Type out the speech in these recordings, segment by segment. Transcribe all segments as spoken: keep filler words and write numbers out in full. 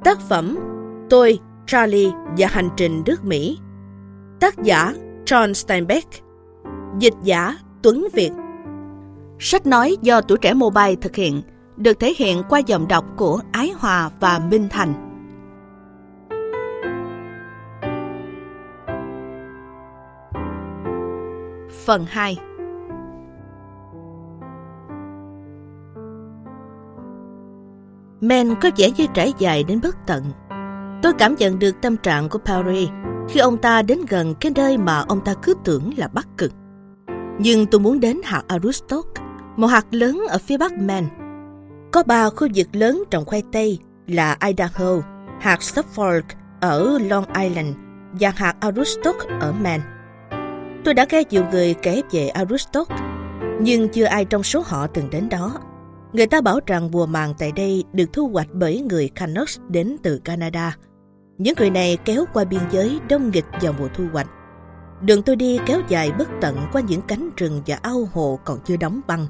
Tác phẩm Tôi, Charlie và Hành trình nước Mỹ. Tác giả John Steinbeck. Dịch giả Tuấn Việt. Sách nói do Tuổi Trẻ Mobile thực hiện, được thể hiện qua giọng đọc của Ái Hòa và Minh Thành. Phần hai. Men có vẻ như trải dài đến bất tận. Tôi cảm nhận được tâm trạng của Paris khi ông ta đến gần cái nơi mà ông ta cứ tưởng là Bắc Cực. Nhưng tôi muốn đến hạt Aroostook, một hạt lớn ở phía bắc Maine. Có ba khu vực lớn trồng khoai tây là Idaho, hạt Suffolk ở Long Island và hạt Aroostook ở Maine. Tôi đã nghe nhiều người kể về Aroostook, nhưng chưa ai trong số họ từng đến đó. Người ta bảo rằng mùa màng tại đây được thu hoạch bởi người Canucks đến từ Canada. Những người này kéo qua biên giới đông nghịch vào mùa thu hoạch. Đường tôi đi kéo dài bất tận qua những cánh rừng và ao hồ còn chưa đóng băng.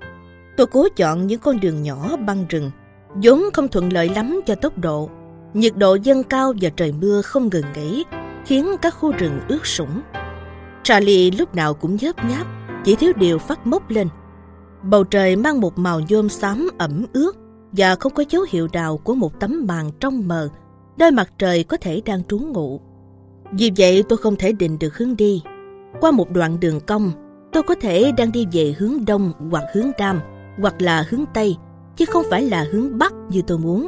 Tôi cố chọn những con đường nhỏ băng rừng, vốn không thuận lợi lắm cho tốc độ. Nhiệt độ dâng cao và trời mưa không ngừng nghỉ, khiến các khu rừng ướt sũng. Charlie lúc nào cũng nhớp nháp, chỉ thiếu điều phát mốc lên. Bầu trời mang một màu nhôm xám ẩm ướt và không có dấu hiệu nào của một tấm màn trong mờ, nơi mặt trời có thể đang trú ngụ. Vì vậy tôi không thể định được hướng đi. Qua một đoạn đường cong, tôi có thể đang đi về hướng đông hoặc hướng nam, hoặc là hướng tây, chứ không phải là hướng bắc như tôi muốn.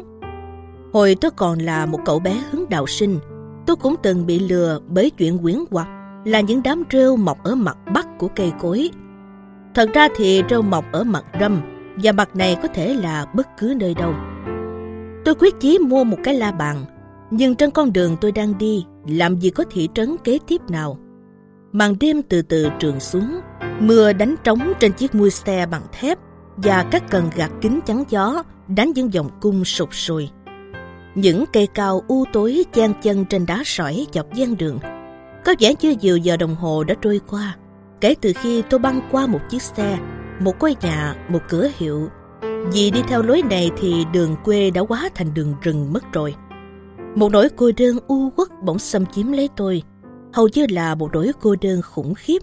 Hồi tôi còn là một cậu bé hướng đạo sinh, tôi cũng từng bị lừa bởi chuyện huyễn hoặc là những đám rêu mọc ở mặt bắc của cây cối. Thật ra thì rêu mọc ở mặt râm, và mặt này có thể là bất cứ nơi đâu. Tôi quyết chí mua một cái la bàn, nhưng trên con đường tôi đang đi, làm gì có thị trấn kế tiếp nào. Màn đêm từ từ trườn xuống, mưa đánh trống trên chiếc mui xe bằng thép và các cần gạt kính chắn gió đánh những vòng cung sụp sùi. Những cây cao u tối chen chân trên đá sỏi dọc ven đường. Có vẻ như nhiều giờ đồng hồ đã trôi qua kể từ khi tôi băng qua một chiếc xe, một ngôi nhà, một cửa hiệu. Vì đi theo lối này thì đường quê đã hóa thành đường rừng mất rồi. Một nỗi cô đơn u uất bỗng xâm chiếm lấy tôi, hầu như là một nỗi cô đơn khủng khiếp.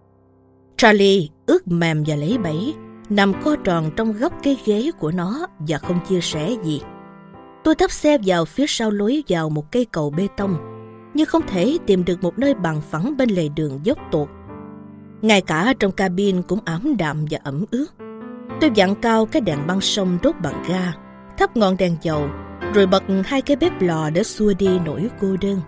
Charlie ướt mềm và lấy bẫy, nằm co tròn trong góc cái ghế của nó và không chia sẻ gì. Tôi thắp xe vào phía sau lối vào một cây cầu bê tông, nhưng không thể tìm được một nơi bằng phẳng bên lề đường dốc tuột. Ngay cả trong cabin cũng ảm đạm và ẩm ướt. Tôi vặn cao cái đèn băng sông đốt bằng ga, thắp ngọn đèn dầu, rồi bật hai cái bếp lò để xua đi nỗi cô đơn.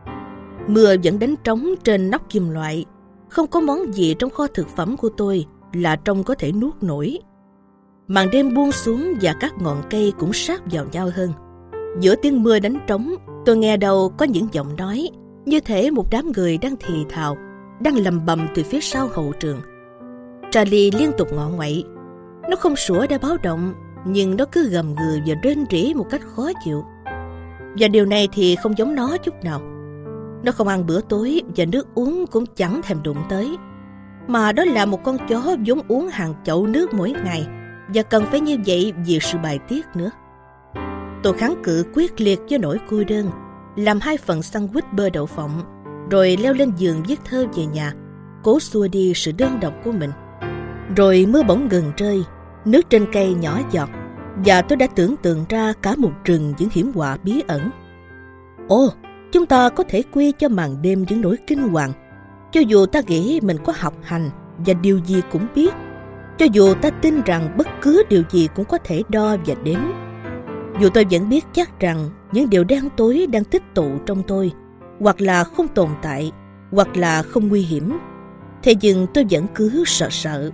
Mưa vẫn đánh trống trên nóc kim loại. Không có món gì trong kho thực phẩm của tôi là trông có thể nuốt nổi. Màn đêm buông xuống và các ngọn cây cũng sát vào nhau hơn. Giữa tiếng mưa đánh trống, tôi nghe đâu có những giọng nói, như thể một đám người đang thì thào, đang lầm bầm từ phía sau hậu trường. Charlie liên tục ngọ nguậy. Nó không sủa để báo động, nhưng nó cứ gầm gừ và rên rỉ một cách khó chịu. Và điều này thì không giống nó chút nào. Nó không ăn bữa tối và nước uống cũng chẳng thèm đụng tới. Mà đó là một con chó vốn uống hàng chậu nước mỗi ngày, và cần phải như vậy vì sự bài tiết nữa. Tôi kháng cự quyết liệt với nỗi cô đơn, làm hai phần sandwich bơ đậu phộng, rồi leo lên giường viết thơ về nhà, cố xua đi sự đơn độc của mình. Rồi mưa bỗng ngừng rơi, nước trên cây nhỏ giọt, và tôi đã tưởng tượng ra cả một rừng những hiểm họa bí ẩn. Ồ, chúng ta có thể quy cho màn đêm những nỗi kinh hoàng. Cho dù ta nghĩ mình có học hành và điều gì cũng biết, cho dù ta tin rằng bất cứ điều gì cũng có thể đo và đếm, dù tôi vẫn biết chắc rằng những điều đen tối đang tích tụ trong tôi, hoặc là không tồn tại, hoặc là không nguy hiểm, thế nhưng tôi vẫn cứ sợ sợ.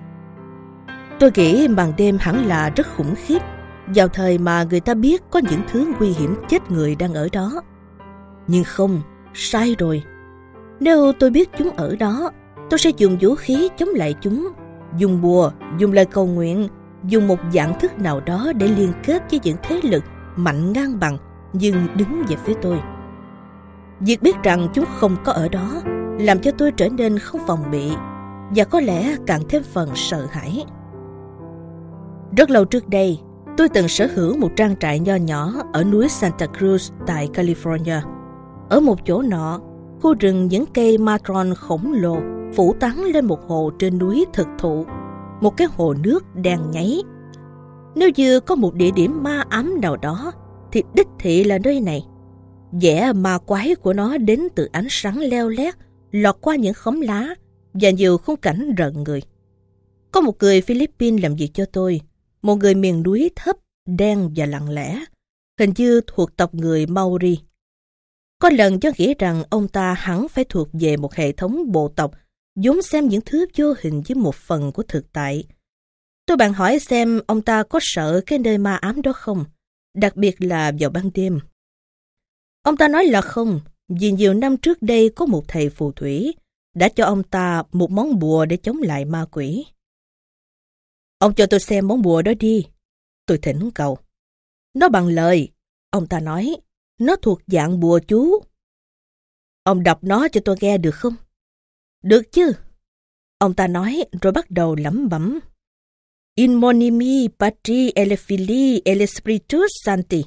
Tôi nghĩ màn đêm hẳn là rất khủng khiếp, vào thời mà người ta biết có những thứ nguy hiểm chết người đang ở đó. Nhưng không, sai rồi. Nếu tôi biết chúng ở đó, tôi sẽ dùng vũ khí chống lại chúng, dùng bùa, dùng lời cầu nguyện, dùng một dạng thức nào đó để liên kết với những thế lực mạnh ngang bằng nhưng đứng về phía tôi. Việc biết rằng chúng không có ở đó làm cho tôi trở nên không phòng bị, và có lẽ càng thêm phần sợ hãi. Rất lâu trước đây, Tôi từng sở hữu một trang trại nho nhỏ ở núi Santa Cruz tại California. Ở một chỗ nọ, khu rừng những cây madron khổng lồ phủ tán lên một hồ trên núi thực thụ, một cái hồ nước đen nháy. Nếu như có một địa điểm ma ám nào đó, thì đích thị là nơi này. Vẻ ma quái của nó đến từ ánh sáng leo lét lọt qua những khóm lá và nhiều khung cảnh rợn người. Có một người Philippines làm việc cho tôi, một người miền núi thấp, đen và lặng lẽ, hình như thuộc tộc người Maori. Có lần tôi nghĩ rằng ông ta hẳn phải thuộc về một hệ thống bộ tộc vốn xem những thứ vô hình với một phần của thực tại. Tôi bạn hỏi xem ông ta có sợ cái nơi ma ám đó không, đặc biệt là vào ban đêm. Ông ta nói là không, vì nhiều năm trước đây có một thầy phù thủy đã cho ông ta một món bùa để chống lại ma quỷ. Ông cho tôi xem món bùa đó đi, tôi thỉnh cầu. Nó bằng lời, ông ta nói, nó thuộc dạng bùa chú. Ông đọc nó cho tôi nghe được không? Được chứ, ông ta nói rồi bắt đầu lẩm bẩm. In monimi patri ele filii ele spiritus sancti.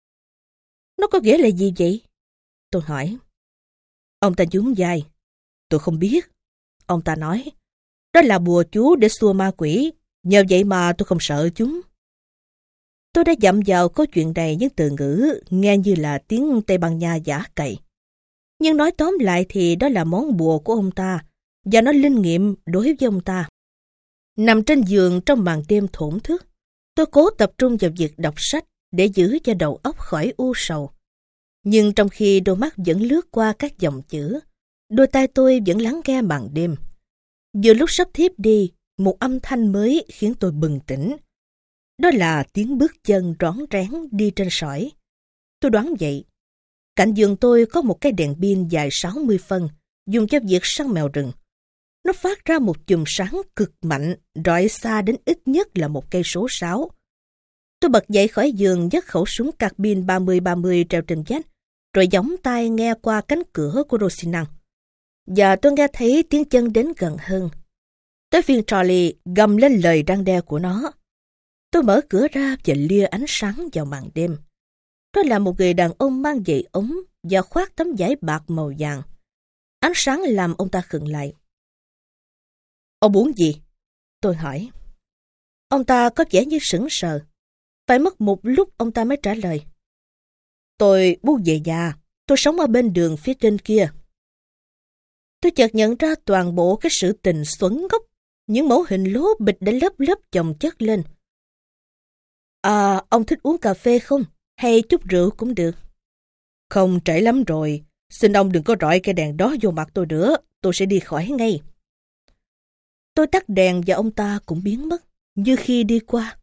Nó có nghĩa là gì vậy? Tôi hỏi. Ông ta nhún vai. Tôi không biết. Ông ta nói. Đó là bùa chú để xua ma quỷ. Nhờ vậy mà tôi không sợ chúng. Tôi đã dặm vào câu chuyện này những từ ngữ nghe như là tiếng Tây Ban Nha giả cậy. Nhưng nói tóm lại thì đó là món bùa của ông ta và nó linh nghiệm đối với ông ta. Nằm trên giường trong màn đêm thổn thức, tôi cố tập trung vào việc đọc sách để giữ cho đầu óc khỏi u sầu. Nhưng trong khi đôi mắt vẫn lướt qua các dòng chữ, đôi tai tôi vẫn lắng nghe màn đêm. Vừa lúc sắp thiếp đi, một âm thanh mới khiến tôi bừng tỉnh. Đó là tiếng bước chân rón rén đi trên sỏi. Tôi đoán vậy. Cạnh giường tôi có một cái đèn pin dài sáu mươi phân, dùng cho việc săn mèo rừng. Nó phát ra một chùm sáng cực mạnh, rọi xa đến ít nhất là một cây số sáu. Tôi bật dậy khỏi giường, dắt khẩu súng carbine ba mươi ba mươi treo trên vách, rồi gióng tai nghe qua cánh cửa của Rocinante. Và tôi nghe thấy tiếng chân đến gần hơn. Tới phiên Charlie gầm lên lời răn đe của nó. Tôi mở cửa ra và lia ánh sáng vào màn đêm. Đó là một người đàn ông mang giày ống và khoác tấm vải bạc màu vàng. Ánh sáng làm ông ta khựng lại. Ông muốn gì? Tôi hỏi. Ông ta có vẻ như sững sờ. Phải mất một lúc ông ta mới trả lời. Tôi muốn về nhà. Tôi sống ở bên đường phía trên kia. Tôi chợt nhận ra toàn bộ cái sự tình xuẩn ngốc. Những mẫu hình lố bịch đã lớp lớp chồng chất lên. À, ông thích uống cà phê không? Hay chút rượu cũng được. Không, trễ lắm rồi. Xin ông đừng có rọi cái đèn đó vô mặt tôi nữa. Tôi sẽ đi khỏi ngay. Tôi tắt đèn và ông ta cũng biến mất, như khi đi qua.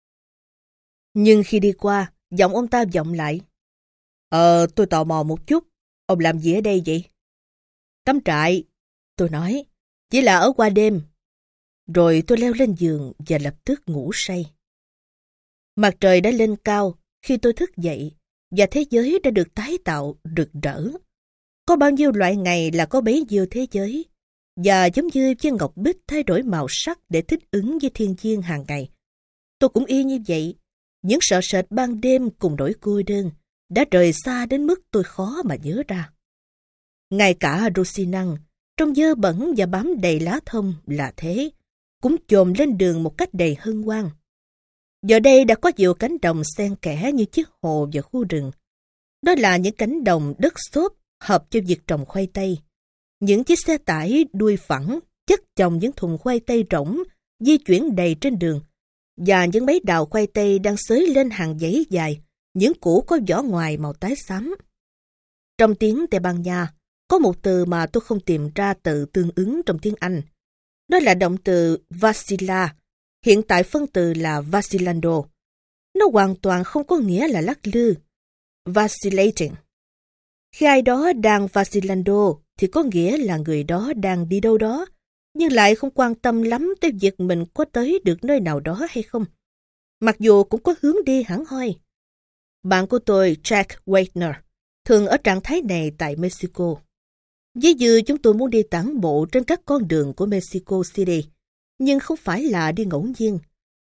Nhưng khi đi qua, giọng ông ta vọng lại. Ờ, tôi tò mò một chút. Ông làm gì ở đây vậy? Cắm trại. Tôi nói, chỉ là ở qua đêm. Rồi tôi leo lên giường và lập tức ngủ say. Mặt trời đã lên cao khi tôi thức dậy và thế giới đã được tái tạo rực rỡ. Có bao nhiêu loại ngày là có bấy nhiêu thế giới. Và giống như viên ngọc bích thay đổi màu sắc để thích ứng với thiên nhiên hàng ngày. Tôi cũng y như vậy. Những sợ sệt ban đêm cùng nỗi cô đơn đã rời xa đến mức tôi khó mà nhớ ra. Ngay cả Rocinante, trông dơ bẩn và bám đầy lá thông là thế, cũng chồm lên đường một cách đầy hân hoan. Giờ đây đã có nhiều cánh đồng xen kẽ như chiếc hồ và khu rừng. Đó là những cánh đồng đất xốp hợp cho việc trồng khoai tây. Những chiếc xe tải đuôi phẳng chất chồng những thùng khoai tây rỗng di chuyển đầy trên đường, và những mấy đào khoai tây đang xới lên hàng dãy dài, những củ có vỏ ngoài màu tái xám. Trong tiếng Tây Ban Nha, có một từ mà tôi không tìm ra từ tương ứng trong tiếng Anh. Đó là động từ vacilla, hiện tại phân từ là vacillando. Nó hoàn toàn không có nghĩa là lắc lư, vacillating. Khi ai đó đang vacillando thì có nghĩa là người đó đang đi đâu đó, nhưng lại không quan tâm lắm tới việc mình có tới được nơi nào đó hay không, mặc dù cũng có hướng đi hẳn hoi. Bạn của tôi, Jack Wagner, thường ở trạng thái này tại Mexico. Ví dụ chúng tôi muốn đi tản bộ trên các con đường của Mexico City, nhưng không phải là đi ngẫu nhiên.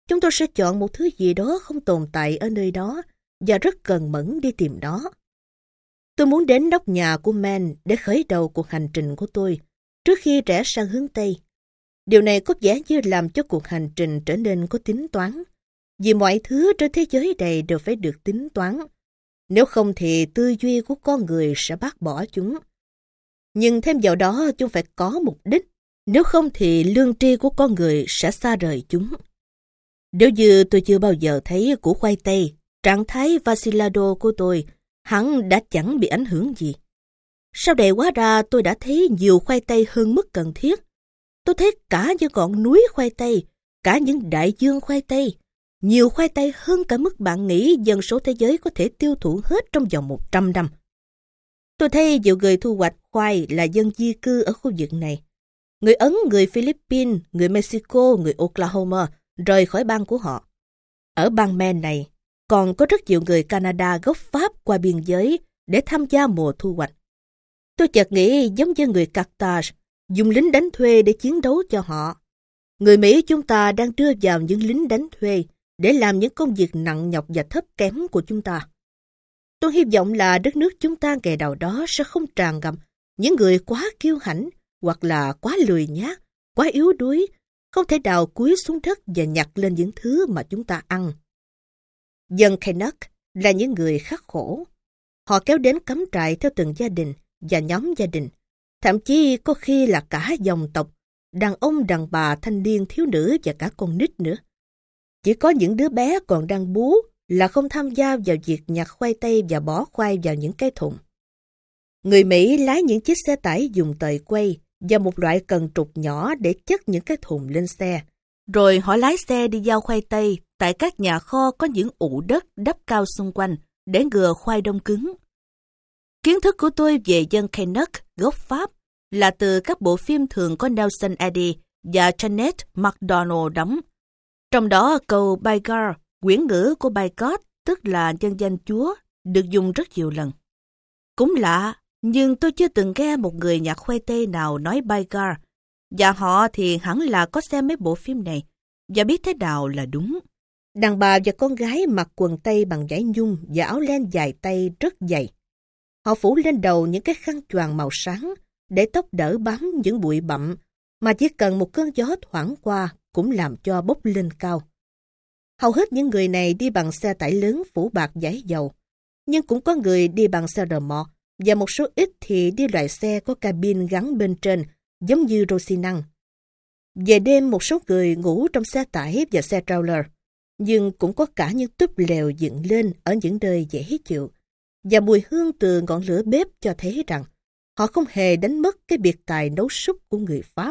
chúng tôi sẽ chọn một thứ gì đó không tồn tại ở nơi đó và rất cần mẫn đi tìm nó. Tôi muốn đến nóc nhà của Man để khởi đầu cuộc hành trình của tôi trước khi rẽ sang hướng Tây. Điều này có vẻ như làm cho cuộc hành trình trở nên có tính toán, vì mọi thứ trên thế giới này đều phải được tính toán. Nếu không thì tư duy của con người sẽ bác bỏ chúng. Nhưng thêm vào đó chúng phải có mục đích, nếu không thì lương tri của con người sẽ xa rời chúng. Nếu như tôi chưa bao giờ thấy củ khoai tây, trạng thái vacillado của tôi hẳn đã chẳng bị ảnh hưởng gì. Sau đây hóa ra tôi đã thấy nhiều khoai tây hơn mức cần thiết. Tôi thấy cả những ngọn núi khoai tây, cả những đại dương khoai tây. Nhiều khoai tây hơn cả mức bạn nghĩ dân số thế giới có thể tiêu thụ hết trong vòng một trăm năm. Tôi thấy nhiều người thu hoạch khoai là dân di cư ở khu vực này. Người Ấn, người Philippines, người Mexico, người Oklahoma rời khỏi bang của họ. Ở bang Maine này, còn có rất nhiều người Canada gốc Pháp qua biên giới để tham gia mùa thu hoạch. Tôi chợt nghĩ giống như người Carthage, dùng lính đánh thuê để chiến đấu cho họ. Người Mỹ chúng ta đang đưa vào những lính đánh thuê để làm những công việc nặng nhọc và thấp kém của chúng ta. Tôi hy vọng là đất nước chúng ta ngày nào đó sẽ không tràn ngập những người quá kiêu hãnh hoặc là quá lười nhác, quá yếu đuối, không thể đào cúi xuống đất và nhặt lên những thứ mà chúng ta ăn. Dân Kanak là những người khắc khổ. Họ kéo đến cắm trại theo từng gia đình và nhóm gia đình, thậm chí có khi là cả dòng tộc, đàn ông, đàn bà, thanh niên, thiếu nữ và cả con nít nữa. Chỉ có những đứa bé còn đang bú là không tham gia vào việc nhặt khoai tây và bỏ khoai vào những cái thùng. Người Mỹ lái những chiếc xe tải dùng tời quay và một loại cần trục nhỏ để chất những cái thùng lên xe. Rồi họ lái xe đi giao khoai tây tại các nhà kho có những ụ đất đắp cao xung quanh để ngừa khoai đông cứng. Kiến thức của tôi về dân Kanak gốc Pháp là từ các bộ phim thường có Nelson Eddy và Janet MacDonald đóng. Trong đó câu By God, quyển ngữ của By God, tức là nhân danh Chúa, được dùng rất nhiều lần. Cũng lạ, nhưng tôi chưa từng nghe một người nhặt khoai tây nào nói By God, và họ thì hẳn là có xem mấy bộ phim này và biết thế nào là đúng. Đàn bà và con gái mặc quần tây bằng vải nhung và áo len dài tay rất dày. Họ phủ lên đầu những cái khăn choàng màu sáng để tóc đỡ bám những bụi bặm mà chỉ cần một cơn gió thoảng qua cũng làm cho bốc lên cao. Hầu hết những người này đi bằng xe tải lớn phủ bạc giấy dầu, nhưng cũng có người đi bằng xe rờ mọ và một số ít thì đi loại xe có cabin gắn bên trên giống như Rosinante. Về đêm một số người ngủ trong xe tải và xe trailer, nhưng cũng có cả những túp lều dựng lên ở những nơi dễ chịu. Và mùi hương từ ngọn lửa bếp cho thấy rằng họ không hề đánh mất cái biệt tài nấu súp của người Pháp.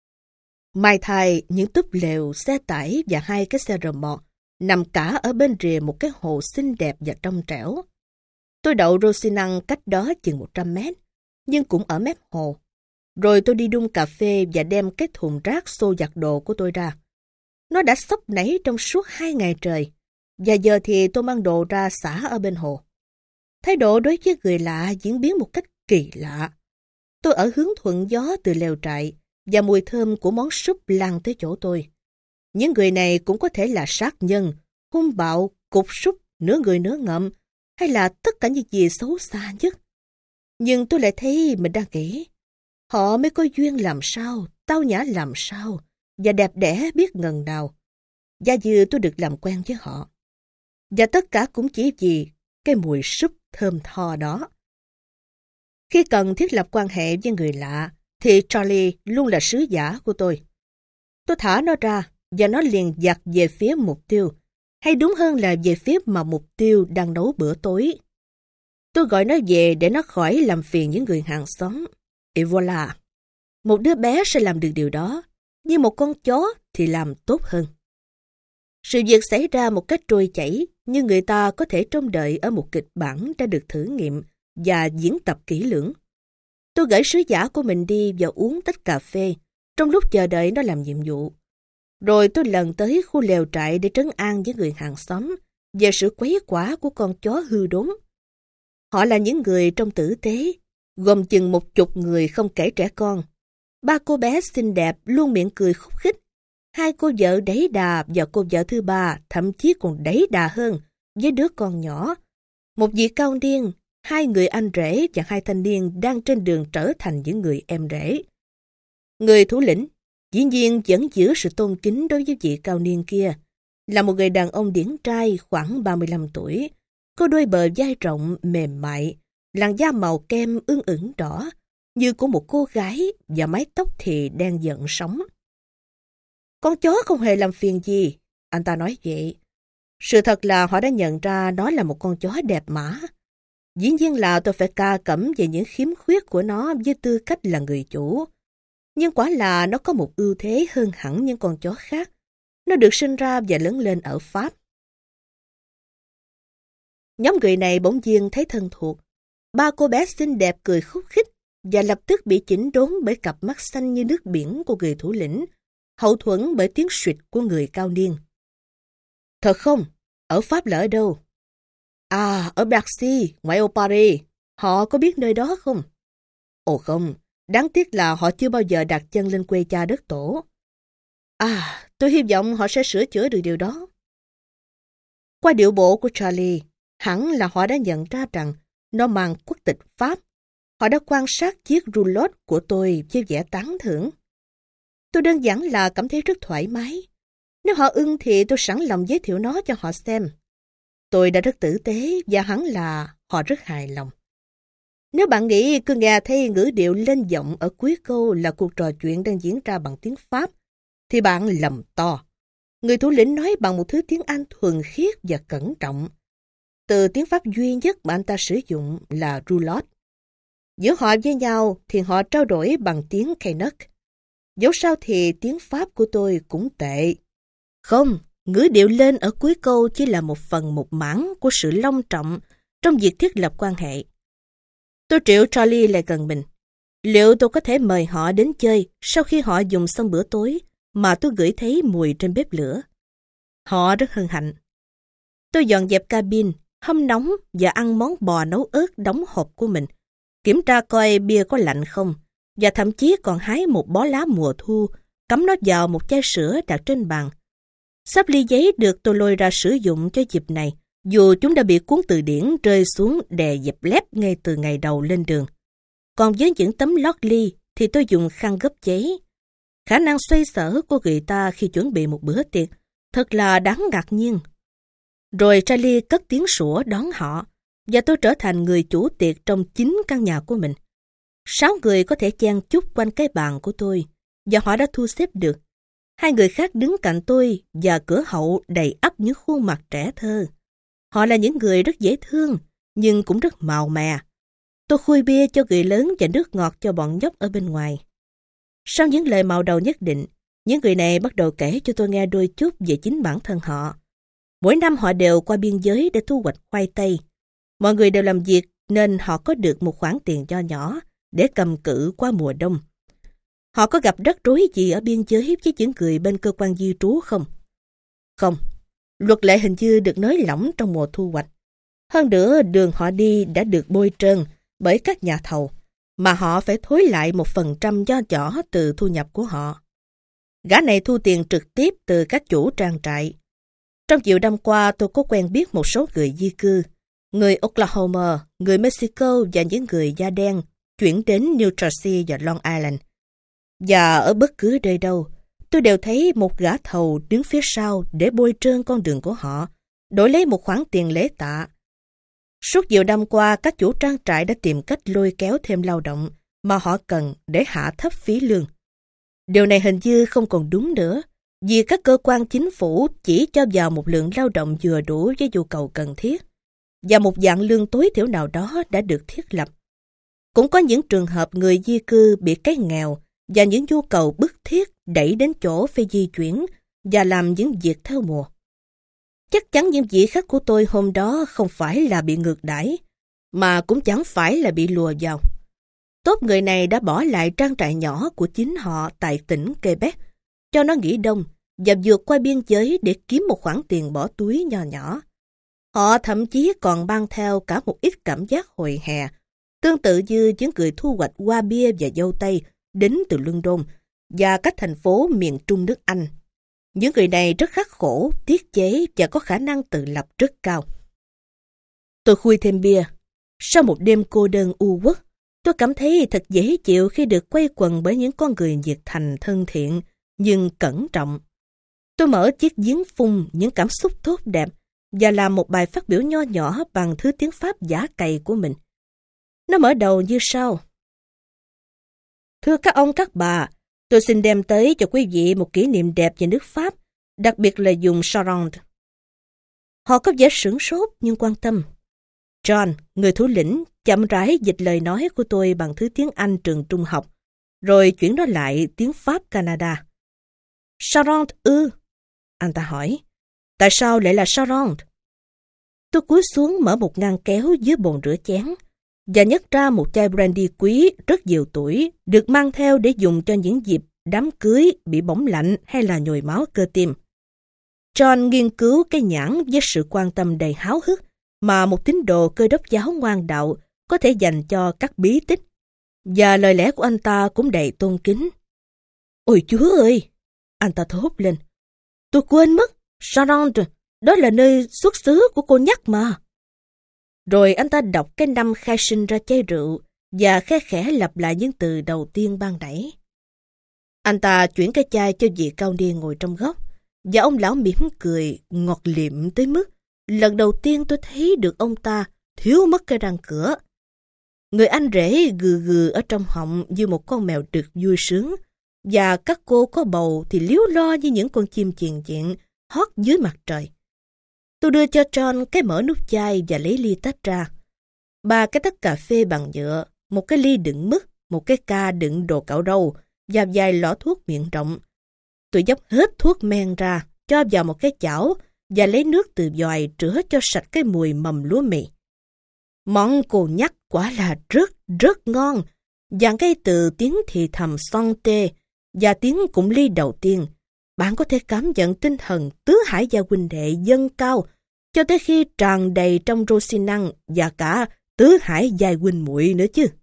Mai thai, những túp lều, xe tải và hai cái xe rờ mọ nằm cả ở bên rìa một cái hồ xinh đẹp và trong trẻo. Tôi đậu Rosinante cách đó chừng một trăm mét, nhưng cũng ở mép hồ. Rồi tôi đi đun cà phê và đem cái thùng rác xô giặt đồ của tôi ra. Nó đã xốc nảy trong suốt hai ngày trời, và giờ thì tôi mang đồ ra xả ở bên hồ. Thái độ đối với người lạ diễn biến một cách kỳ lạ. Tôi ở hướng thuận gió từ lều trại, và mùi thơm của món súp lan tới chỗ tôi. Những người này cũng có thể là sát nhân, hung bạo, cục súc, nửa người nửa ngậm, hay là tất cả những gì xấu xa nhất. Nhưng tôi lại thấy mình đang nghĩ, họ mới có duyên làm sao, tao nhã làm sao, và đẹp đẽ biết ngần nào. Và như tôi được làm quen với họ. Và tất cả cũng chỉ vì cái mùi súp thơm tho đó. Khi cần thiết lập quan hệ với người lạ, thì Charlie luôn là sứ giả của tôi. Tôi thả nó ra, và nó liền giặt về phía mục tiêu, hay đúng hơn là về phía mà mục tiêu đang nấu bữa tối. Tôi gọi nó về để nó khỏi làm phiền những người hàng xóm. Et voilà! Một đứa bé sẽ làm được điều đó, nhưng một con chó thì làm tốt hơn. Sự việc xảy ra một cách trôi chảy, nhưng người ta có thể trông đợi ở một kịch bản đã được thử nghiệm và diễn tập kỹ lưỡng. Tôi gửi sứ giả của mình đi và uống tách cà phê, trong lúc chờ đợi nó làm nhiệm vụ. Rồi tôi lần tới khu lều trại để trấn an với người hàng xóm về sự quấy quả của con chó hư đốn. Họ là những người trong tử tế, gồm chừng một chục người không kể trẻ con. Ba cô bé xinh đẹp luôn miệng cười khúc khích, Hai cô vợ đẩy đà và cô vợ thứ ba thậm chí còn đẩy đà hơn với đứa con nhỏ. Một vị cao niên, hai người anh rể và hai thanh niên đang trên đường trở thành những người em rể. Người thủ lĩnh dĩ nhiên vẫn giữ sự tôn kính đối với vị cao niên kia, là một người đàn ông điển trai khoảng ba mươi lăm tuổi, có đôi bờ vai rộng mềm mại, làn da màu kem ương ửng đỏ như của một cô gái và mái tóc thì đen giận sóng. Con chó không hề làm phiền gì, anh ta nói vậy. Sự thật là họ đã nhận ra nó là một con chó đẹp mã. Dĩ nhiên là tôi phải ca cẩm về những khiếm khuyết của nó với tư cách là người chủ. Nhưng quả là nó có một ưu thế hơn hẳn những con chó khác. Nó được sinh ra và lớn lên ở Pháp. Nhóm người này bỗng nhiên thấy thân thuộc. Ba cô bé xinh đẹp cười khúc khích và lập tức bị chỉnh đốn bởi cặp mắt xanh như nước biển của người thủ lĩnh, hậu thuẫn bởi tiếng suýt của người cao niên. Thật không? Ở Pháp là ở đâu? À, ở Bercy, ngoại ô Paris. Họ có biết nơi đó không? Ồ không, đáng tiếc là họ chưa bao giờ đặt chân lên quê cha đất tổ. À, tôi hy vọng họ sẽ sửa chữa được điều đó. Qua điệu bộ của Charlie, hẳn là họ đã nhận ra rằng nó mang quốc tịch Pháp. Họ đã quan sát chiếc roulotte của tôi với vẻ tán thưởng. Tôi đơn giản là cảm thấy rất thoải mái. Nếu họ ưng thì tôi sẵn lòng giới thiệu nó cho họ xem. Tôi đã rất tử tế và hẳn là họ rất hài lòng. Nếu bạn nghĩ cứ nghe thấy ngữ điệu lên giọng ở cuối câu là cuộc trò chuyện đang diễn ra bằng tiếng Pháp, thì bạn lầm to. Người thủ lĩnh nói bằng một thứ tiếng Anh thuần khiết và cẩn trọng. Từ tiếng Pháp duy nhất mà anh ta sử dụng là roulotte. Giữa họ với nhau thì họ trao đổi bằng tiếng Canuck. Dẫu sao thì tiếng Pháp của tôi cũng tệ. Không, ngữ điệu lên ở cuối câu chỉ là một phần một mảng của sự long trọng trong việc thiết lập quan hệ. Tôi triệu Charlie lại gần mình. Liệu tôi có thể mời họ đến chơi sau khi họ dùng xong bữa tối mà tôi ngửi thấy mùi trên bếp lửa? Họ rất hân hạnh. Tôi dọn dẹp cabin, hâm nóng và ăn món bò nấu ớt đóng hộp của mình, kiểm tra coi bia có lạnh không, và thậm chí còn hái một bó lá mùa thu, cắm nó vào một chai sữa đặt trên bàn. Sắp ly giấy được tôi lôi ra sử dụng cho dịp này, dù chúng đã bị cuốn từ điển rơi xuống đè dẹp lép ngay từ ngày đầu lên đường. Còn với những tấm lót ly thì tôi dùng khăn gấp giấy. Khả năng xoay sở của người ta khi chuẩn bị một bữa tiệc thật là đáng ngạc nhiên. Rồi Charlie cất tiếng sủa đón họ, và tôi trở thành người chủ tiệc trong chính căn nhà của mình. Sáu người có thể chen chúc quanh cái bàn của tôi, và họ đã thu xếp được. Hai người khác đứng cạnh tôi và cửa hậu đầy ắp những khuôn mặt trẻ thơ. Họ là những người rất dễ thương, nhưng cũng rất màu mè. Tôi khui bia cho người lớn và nước ngọt cho bọn nhóc ở bên ngoài. Sau những lời màu đầu nhất định, những người này bắt đầu kể cho tôi nghe đôi chút về chính bản thân họ. Mỗi năm họ đều qua biên giới để thu hoạch khoai tây. Mọi người đều làm việc nên họ có được một khoản tiền nho nhỏ để cầm cự qua mùa đông. Họ có gặp rắc rối gì ở biên giới với những người bên cơ quan di trú không? Không. Luật lệ hình như được nới lỏng trong mùa thu hoạch. Hơn nữa, đường họ đi đã được bôi trơn bởi các nhà thầu, mà họ phải thối lại một phần trăm nho nhỏ từ thu nhập của họ. Gã này thu tiền trực tiếp từ các chủ trang trại. Trong nhiều năm qua, tôi có quen biết một số người di cư, người Oklahoma, người Mexico và những người da đen chuyển đến New Jersey và Long Island. Và ở bất cứ nơi đâu, tôi đều thấy một gã thầu đứng phía sau để bôi trơn con đường của họ, đổi lấy một khoản tiền lễ tạ. Suốt nhiều năm qua, các chủ trang trại đã tìm cách lôi kéo thêm lao động mà họ cần để hạ thấp phí lương. Điều này hình như không còn đúng nữa, vì các cơ quan chính phủ chỉ cho vào một lượng lao động vừa đủ với nhu cầu cần thiết, và một dạng lương tối thiểu nào đó đã được thiết lập. Cũng có những trường hợp người di cư bị cái nghèo và những nhu cầu bức thiết đẩy đến chỗ phải di chuyển và làm những việc theo mùa. Chắc chắn những vị khách của tôi hôm đó không phải là bị ngược đãi, mà cũng chẳng phải là bị lùa vào. Tốt người này đã bỏ lại trang trại nhỏ của chính họ tại tỉnh Quebec, cho nó nghỉ đông và vượt qua biên giới để kiếm một khoản tiền bỏ túi nho nhỏ. Họ thậm chí còn mang theo cả một ít cảm giác hồi hè, tương tự như những người thu hoạch hoa bia và dâu tây đến từ London và các thành phố miền Trung nước Anh. Những người này rất khắc khổ, tiết chế và có khả năng tự lập rất cao. Tôi khui thêm bia. Sau một đêm cô đơn u uất, tôi cảm thấy thật dễ chịu khi được quây quần bởi những con người nhiệt thành thân thiện, nhưng cẩn trọng. Tôi mở chiếc giếng phun những cảm xúc tốt đẹp và làm một bài phát biểu nho nhỏ bằng thứ tiếng Pháp giả cày của mình. Nó mở đầu như sau. Thưa các ông các bà, tôi xin đem tới cho quý vị một kỷ niệm đẹp về nước Pháp, đặc biệt là vùng Charente. Họ có vẻ sửng sốt nhưng quan tâm. John, người thủ lĩnh, chậm rãi dịch lời nói của tôi bằng thứ tiếng Anh trường trung học, rồi chuyển nó lại tiếng Pháp Canada. Charente ư? Anh ta hỏi. Tại sao lại là Charente? Tôi cúi xuống mở một ngăn kéo dưới bồn rửa chén và nhấc ra một chai brandy quý rất nhiều tuổi, được mang theo để dùng cho những dịp đám cưới, bị bỏng lạnh hay là nhồi máu cơ tim. John nghiên cứu cái nhãn với sự quan tâm đầy háo hức mà một tín đồ Cơ Đốc giáo ngoan đạo có thể dành cho các bí tích. Và lời lẽ của anh ta cũng đầy tôn kính. Ôi Chúa ơi! Anh ta thốt lên. Tôi quên mất, Charente, đó là nơi xuất xứ của cô nhắc mà. Rồi anh ta đọc cái năm khai sinh ra chai rượu và khe khẽ lặp lại những từ đầu tiên ban nãy. Anh ta chuyển cái chai cho vị cao niên ngồi trong góc, và ông lão mỉm cười ngọt liệm tới mức lần đầu tiên tôi thấy được ông ta thiếu mất cái răng cửa. Người anh rể gừ gừ ở trong họng như một con mèo đực vui sướng, và các cô có bầu thì líu lo như những con chim chiền chiện hót dưới mặt trời. Tôi đưa cho John cái mở nút chai và lấy ly tách ra. Ba cái tách cà phê bằng nhựa, một cái ly đựng mứt, một cái ca đựng đồ cạo râu và vài lọ thuốc miệng rộng. Tôi dốc hết thuốc men ra, cho vào một cái chảo và lấy nước từ vòi rửa cho sạch cái mùi mầm lúa mì. Món cô nhắc quả là rất, rất ngon. Và ngay từ tiếng thì thầm son tê và tiếng cụng ly đầu tiên, bạn có thể cảm nhận tinh thần tứ hải gia huynh đệ dâng cao cho tới khi tràn đầy trong rô xi năng và cả tứ hải gia huynh muội nữa chứ.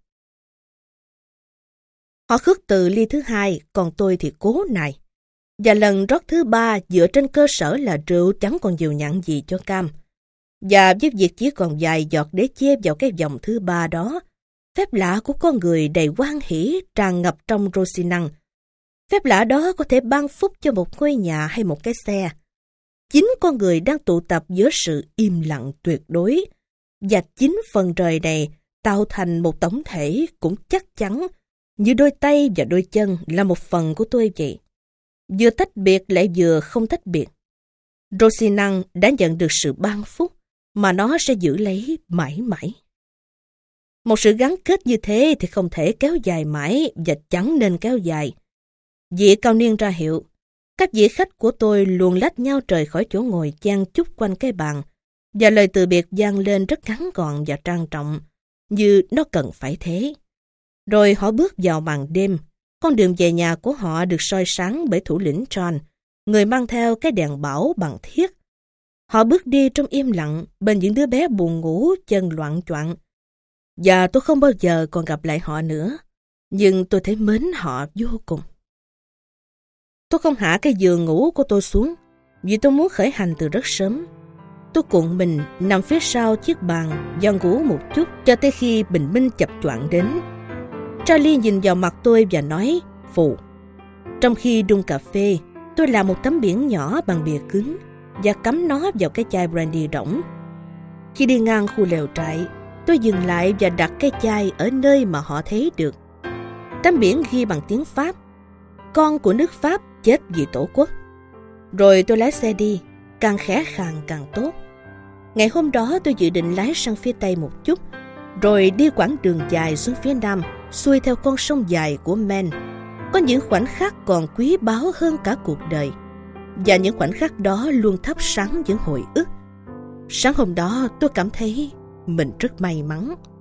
Họ khước từ ly thứ hai, còn tôi thì cố nài. Và lần rót thứ ba dựa trên cơ sở là rượu chẳng còn nhiều nhặn gì cho cam. Và với việc chỉ còn vài giọt để chê vào cái vòng thứ ba đó, phép lạ của con người đầy hoan hỷ tràn ngập trong rô xi năng. Phép lạ đó có thể ban phúc cho một ngôi nhà hay một cái xe. Chính con người đang tụ tập giữa sự im lặng tuyệt đối. Và chính phần trời này tạo thành một tổng thể cũng chắc chắn như đôi tay và đôi chân là một phần của tôi vậy. Vừa tách biệt lại vừa không tách biệt. Rô xi năng đã nhận được sự ban phúc mà nó sẽ giữ lấy mãi mãi. Một sự gắn kết như thế thì không thể kéo dài mãi và chẳng nên kéo dài. Vị cao niên ra hiệu. Các vị khách của tôi luồn lách nhau rời khỏi chỗ ngồi chan chúc quanh cái bàn, và lời từ biệt vang lên rất ngắn gọn và trang trọng, như nó cần phải thế. Rồi họ bước vào màn đêm. Con đường về nhà của họ được soi sáng bởi thủ lĩnh John, người mang theo cái đèn bảo bằng thiết. Họ bước đi trong im lặng bên những đứa bé buồn ngủ chân loạng choạng. Và tôi không bao giờ còn gặp lại họ nữa, nhưng tôi thấy mến họ vô cùng. Tôi không hạ cái giường ngủ của tôi xuống, vì tôi muốn khởi hành từ rất sớm. Tôi cuộn mình nằm phía sau chiếc bàn và ngủ một chút cho tới khi bình minh chập choạng đến. Charlie nhìn vào mặt tôi và nói phù. Trong khi đun cà phê, tôi làm một tấm biển nhỏ bằng bìa cứng và cắm nó vào cái chai brandy rỗng. Khi đi ngang khu lều trại, tôi dừng lại và đặt cái chai ở nơi mà họ thấy được. Tấm biển ghi bằng tiếng Pháp: con của nước Pháp chết vì tổ quốc. Rồi tôi lái xe đi, càng khẽ khàng càng tốt. Ngày hôm đó tôi dự định lái sang phía Tây một chút, rồi đi quãng đường dài xuống phía Nam, xuôi theo con sông dài của Maine. Có những khoảnh khắc còn quý báu hơn cả cuộc đời, và những khoảnh khắc đó luôn thắp sáng những hồi ức. Sáng hôm đó tôi cảm thấy mình rất may mắn.